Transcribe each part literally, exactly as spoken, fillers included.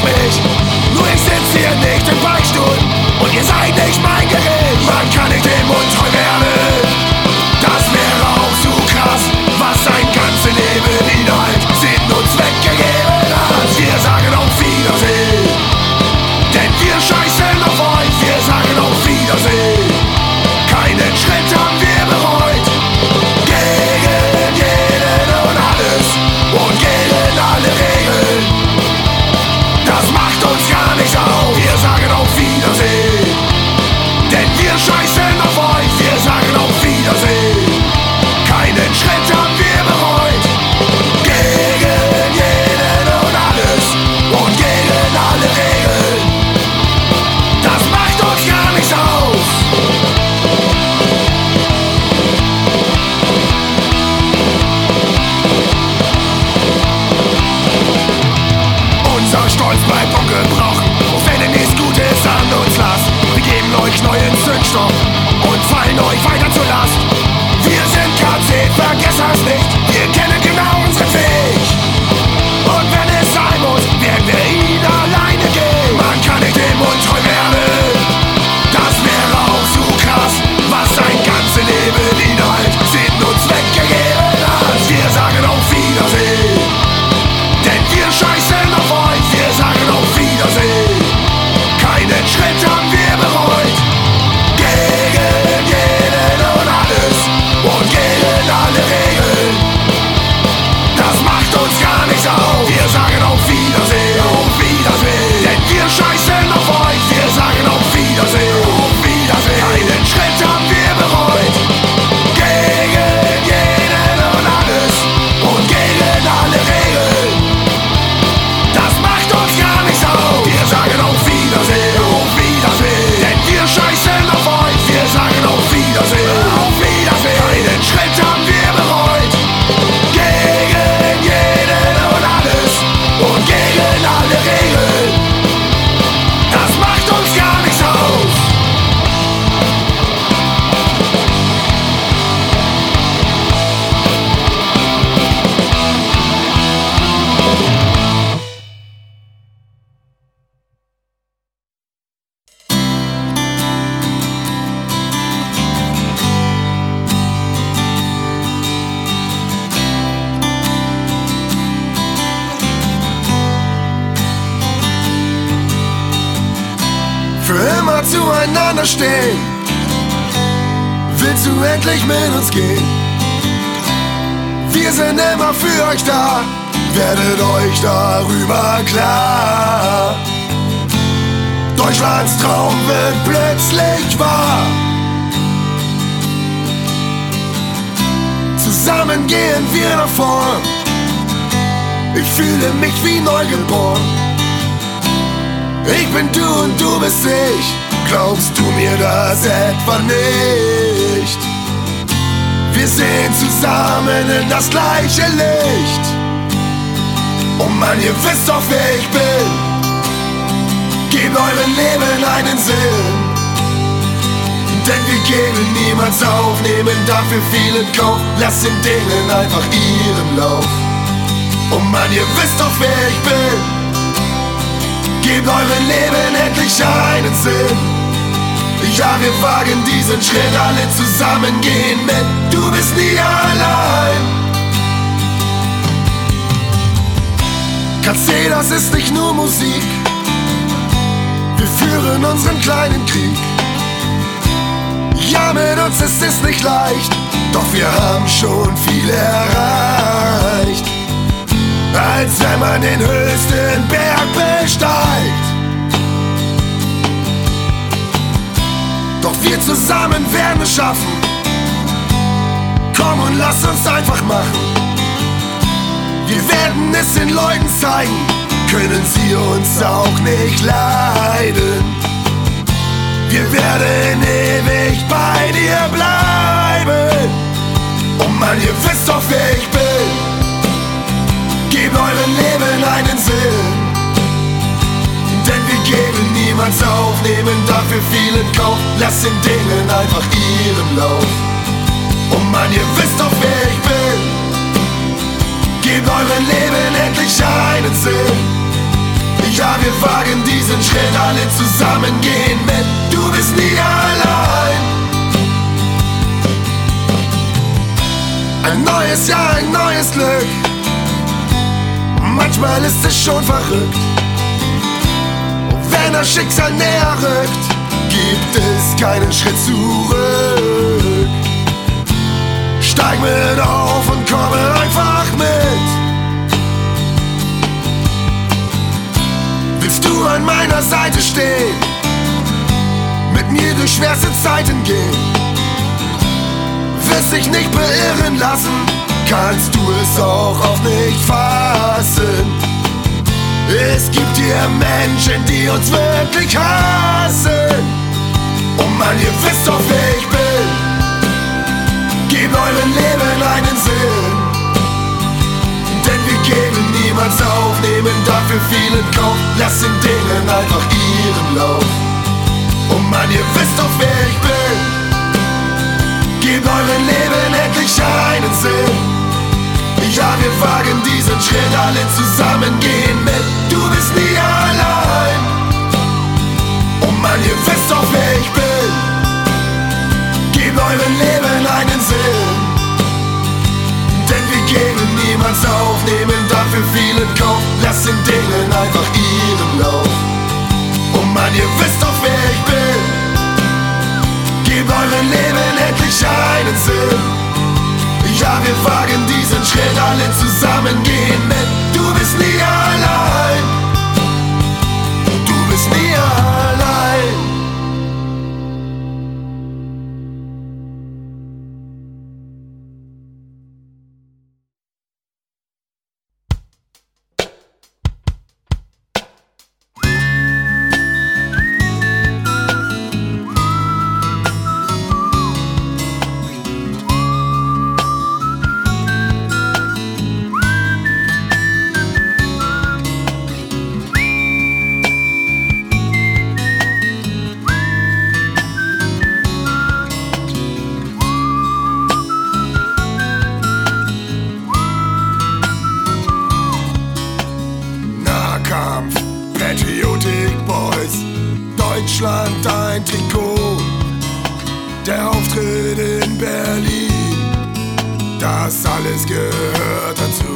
auf mich. Nur ich sitz hier nicht im Beichtstuhl und ihr seid nicht mein Gericht. Man kann nicht dem Mund treu werden, das wäre auch so krass. Was ein ganzes Leben Inhalt Sinn und Zweck gegeben hat. Wir sagen auf Wiedersehen, denn wir scheißen auf euch. Wir sagen auf Wiedersehen, keinen Schritt haben wir bereut. Gegen jeden und alles und gegen alle Regeln, das macht uns gar nichts auf. Wir sagen auf Wiedersehen, denn wir scheißen auf euch. Wir sagen auf Wiedersehen, keinen Schritt haben wir bereut. Gegen jeden und alles und gegen alle Regeln, das macht uns gar nichts aus. Unser Stolz bleibt ungebrochen, auch wenn ihr nichts Gutes an uns lasst. Wir geben euch neuen Zündstoff und fallen euch weiter zur Last. Wir sind K Z, vergesst das nicht, wir kennen genau unseren Weg. Und wenn es sein muss, werden wir ihn alleine gehen. Man kann nicht dem Mund treu werden, das wäre auch so krass. Was ein ganzes Leben Inhalt Sinn und Zweck gegeben hat. Wir sagen auf Wiedersehen, denn wir scheißen auf euch. Wir sagen auf Wiedersehen, keinen Schritt haben wir bereut. Gegen jeden und alles und gegen alle Regeln, das macht uns gar nichts auf. Wir sagen auf Wiedersehen, auf Wiedersehen, denn wir scheißen auf euch. Wir sagen auf Wiedersehen, auf Wiedersehen, keinen Schritt haben wir bereut. Gegen jeden und alles und gegen alle Regeln, das macht uns gar nichts auf. Wir sagen auf Wiedersehen, auf Wiedersehen, denn wir scheißen auf euch. Wir sagen auf Wiedersehen, auf Wiedersehen, keinen Schritt haben wir bereut. Gegen jeden und alles und gegen alle Regeln, das macht uns gar nichts aus. Für immer zueinander stehen, willst du endlich mit uns gehen? Wir sind immer für euch da, werdet euch darüber klar. Deutschlands Traum wird plötzlich wahr. Zusammen gehen wir nach vorn, ich fühle mich wie neugeboren. Ich bin du und du bist ich, glaubst du mir das etwa nicht? Wir sehen zusammen in das gleiche Licht. Oh Mann, ihr wisst doch, wer ich bin. Gebt eurem Leben einen Sinn, denn wir geben niemals auf, nehmen dafür viel in Kauf. Lasst den Dingen einfach ihren Lauf. Oh Mann, ihr wisst doch, wer ich bin. Gebt eurem Leben endlich einen Sinn. Ja, wir wagen diesen Schritt, alle zusammen gehen mit. Du bist nie allein. K Z, das ist nicht nur Musik. Wir führen unseren kleinen Krieg. Ja, mit uns ist es nicht leicht, doch wir haben schon viel erreicht. Als wenn man den höchsten Berg besteigt. Doch wir zusammen werden es schaffen. Komm und lass uns einfach machen. Wir werden es den Leuten zeigen, können sie uns auch nicht leiden. Wir werden ewig bei dir bleiben. Oh Mann, ihr wisst doch, wer ich bin. Gebt eurem Leben einen Sinn, denn wir geben niemals auf, nehmen dafür viel in Kauf. Lasst den Dingen einfach ihren Lauf. Oh Mann, ihr wisst doch, wer ich bin. Gebt eurem Leben endlich einen Sinn. Ja, wir wagen diesen Schritt, alle zusammen gehen mit. Du bist nie allein. Ein neues Jahr, ein neues Glück. Manchmal ist es schon verrückt. Wenn das Schicksal näher rückt, gibt es keinen Schritt zurück. Steig mit auf und komme einfach mit. Willst du an meiner Seite stehen, mit mir durch schwerste Zeiten gehen? Wirst dich nicht beirren lassen, kannst du es auch auf nicht fassen. Es gibt hier Menschen, die uns wirklich hassen. Oh Mann, ihr wisst doch, wer ich bin. Gebt eurem Leben einen Sinn. Denn wir geben niemals auf, nehmen dafür viel in Kauf. Lasst den Dingen einfach ihren Lauf. Oh Mann, ihr wisst doch, wer ich bin. Gebt eurem Leben endlich einen Sinn. Ja, wir wagen diesen Schritt, alle zusammen gehen mit. Du bist nie allein. Oh Mann, ihr wisst doch, wer ich bin. Gebt eurem Leben einen Sinn. Denn wir geben niemals auf, nehmen dafür viel in Kauf. Lasst den Dingen einfach ihren Lauf. Oh Mann, ihr wisst doch, wer ich bin. Gebt eurem Leben endlich einen Sinn. Ja, wir wagen diesen Schritt, alle zusammen gehen mit. Du bist nie allein. Du bist nie allein. Patriotic Boys, Deutschland ein Trikot. Der Auftritt in Berlin, das alles gehört dazu.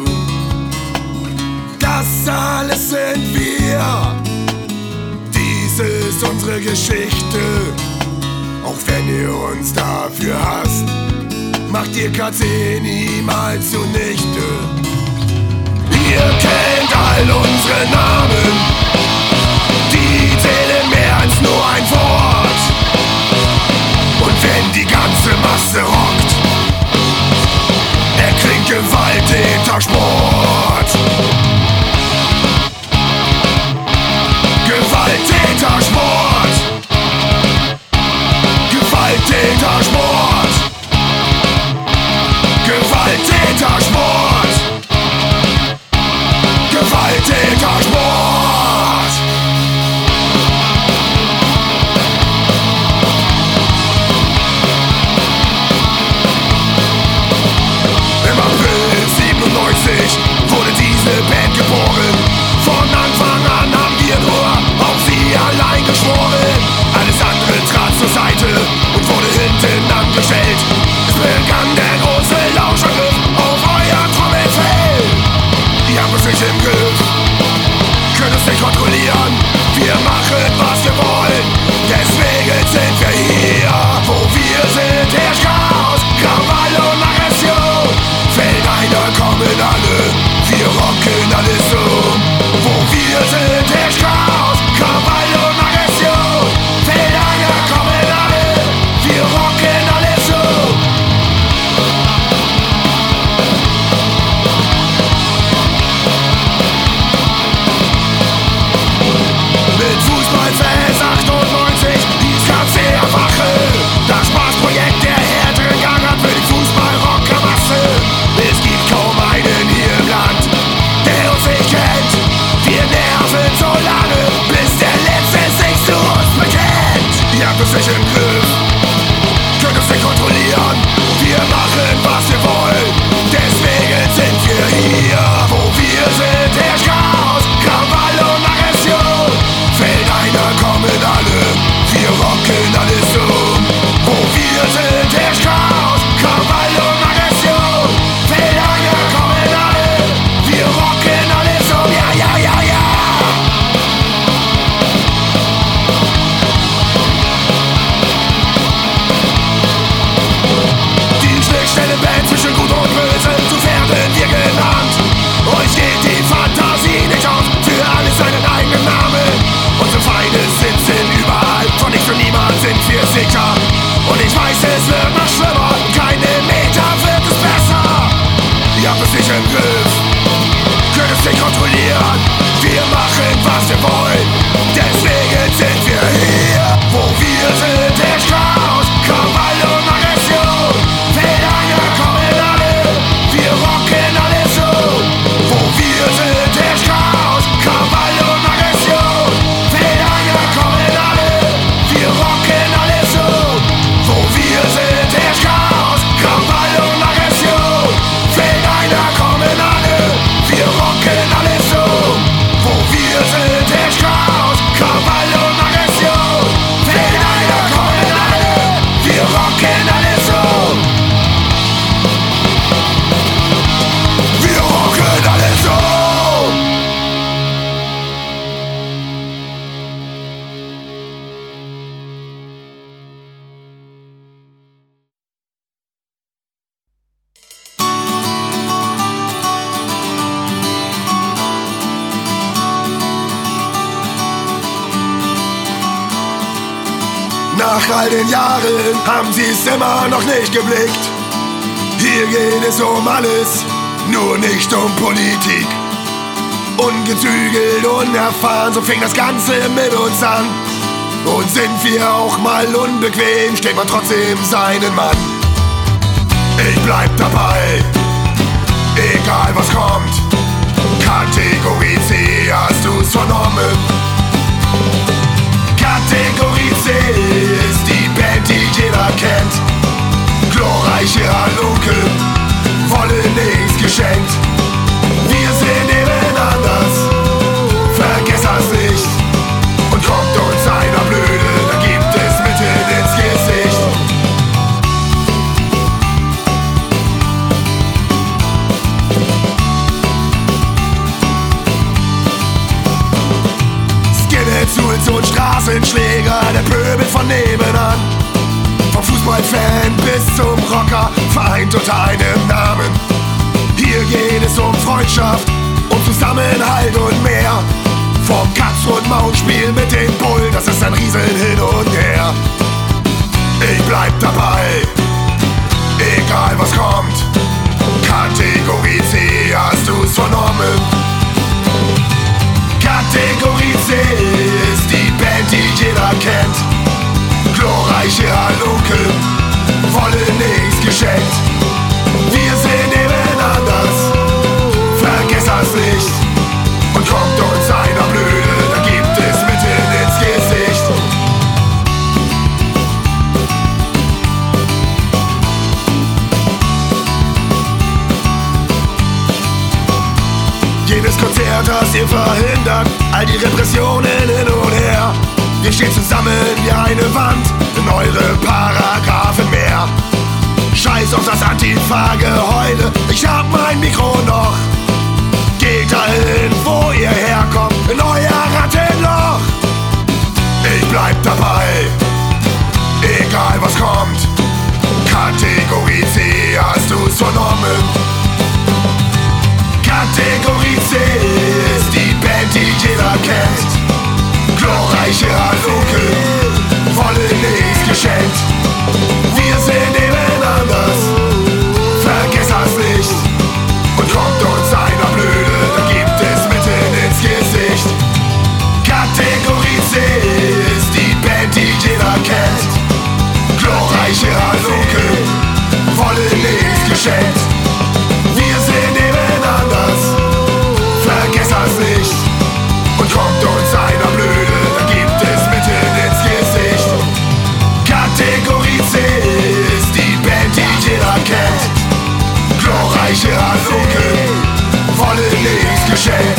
Das alles sind wir, dies ist unsere Geschichte. Auch wenn ihr uns dafür hasst, macht ihr K C niemals zunichte. Ihr kennt all unsere Namen, die zählen mehr als nur ein Wort. Und wenn die ganze Masse rockt, erklingt gewalttäter Sport. Gewalttäter Sport. Gewalttäter Sport. Gewalttäter Sport. Gewalttäter Sport! Im April siebenundneunzig wurde diese Band geboren. Von Anfang an haben wir nur auf sie allein geschworen. Alles andere trat zur Seite und wurde hinten angestellt. Es begann der große Lauschangriff auf euer Trommelfell. Ihr habt uns nicht im Griff, können es nicht kontrollieren. Wir machen, was wir wollen, deswegen sind wir hier. Wo wir sind, herrscht Chaos, Krawall und Aggression. Fällt einer, kommen alle, wir rocken alles um. Wo wir sind, herrscht Chaos, Krawall und Aggression. Fällt einer, kommen alle, wir rocken alles um. Mit Fußballfans achtundneunzig, die K C erwache. Das Spaßprojekt Nach all den Jahren haben sie es immer noch nicht geblickt. Hier geht es um alles, nur nicht um Politik. Ungezügelt, unerfahren, so fing das Ganze mit uns an. Und sind wir auch mal unbequem, steht man trotzdem seinen Mann. Ich bleib dabei, egal was kommt. Kategorie C, hast du's vernommen? Kategorie C ist die Band, die jeder kennt. Glorreiche Halunke, wollen nichts geschenkt. Wir sind eben anders, vergesst das nicht. Und kommt uns einer blöde, dann gibt es mitten ins Gesicht. Skinheads und Straßenschläger, der Pöbel von nebenan. Vom Fußballfan bis zum Rocker, vereint unter einem Namen. Hier geht es um Freundschaft, um Zusammenhalt und mehr. Vom Katz-und-Maus-Spiel mit den Bullen, das ist ein Riesen hin und her. Ich bleib dabei, egal was kommt. Kategorie C, hast du's vernommen? Kategorie C ist die Band, die jeder kennt. Glorreiche Halunke, wollen nichts geschenkt. Wir sind eben anders, vergesst das nicht. Und kommt uns einer blöde, dann gibt es mitten ins Gesicht. Jedes Konzert, das ihr verhindert, all die Repressionen hin und her. Wir stehen zusammen wie eine Wand, in eure Paragraphen mehr. Scheiß auf das Antifa-Geheule, ich hab mein Mikro noch. Geht dahin, wo ihr herkommt, in euer Rattenloch. Ich bleib dabei, egal was kommt. Kategorie C, hast du's vernommen? Kategorie C ist die Band, die jeder kennt. Glorreiche Halunke, wollen nichts geschenkt. Wir sind eben anders, vergesst das nicht. Und kommt uns einer blöde, dann gibt es mitten ins Gesicht. Kategorie C ist die Band, die jeder kennt. Glorreiche Halunke, wollen nichts geschenkt. Wir sind eben anders, vergesst das nicht. Und kommt uns einer blöde, dann gibt es mitten ins Gesicht. Kategorie C ist die Band, die jeder kennt. Glorreiche Halunke, wollen nichts geschenkt.